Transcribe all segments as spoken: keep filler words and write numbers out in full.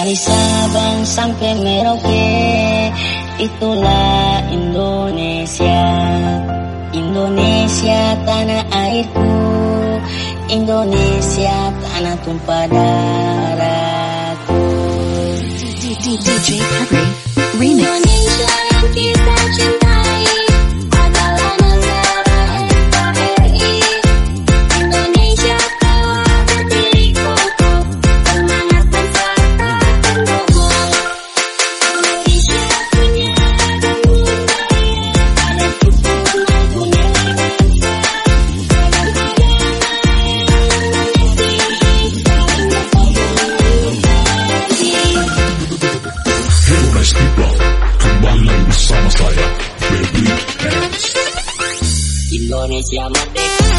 Dari Sabang sampai Merauke, itulah Indonesia. Indonesia tanah airku, Indonesia tanah tumpah darahku. D J Pepri Remix. Indonesia yang kita cintai adalah negara N K R I. Indonesia telah berdiri kokoh, semangat bangsa takkan goyah. Indonesia punya ragam budaya, adat suku maupun nilai bangsa. Ragam agama yang mengasihi, saling bertolong berbagi. Hello nice people, kembali bersama saya, Baby Hands. Indonesia merdeka.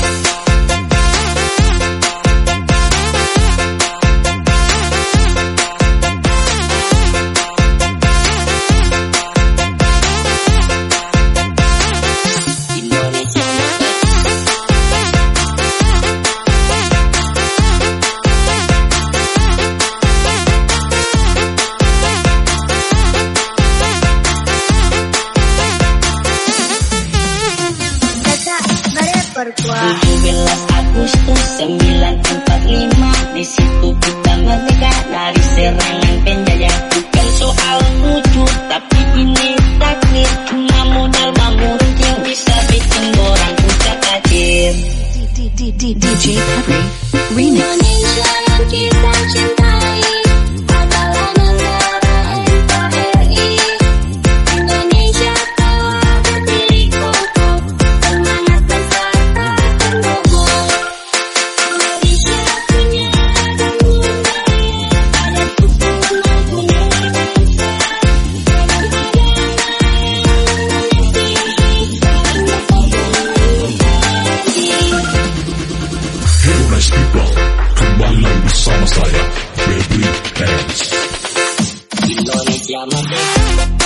tujuh belas Agustus sembilan empat lima, di situ kita merdeka dari serangan penjajah. Bukan soal wujud, tapi ini takdir. Cuma modal bangun yang bisa bikin orang puncak kacir. D J Pepri Remix. Indonesia yang kita cintai adalah negara N K R I. Indonesia telah berdiri kokoh, semangat bangsa takkan goyah. Indonesia punya ragam budaya, adat suku maupun nilai bangsa. Ragam agama yang mengasihi, saling bertolong berbagi. Hello nice people, kembali bersama saya, Baby Hands. Indonesia merdeka.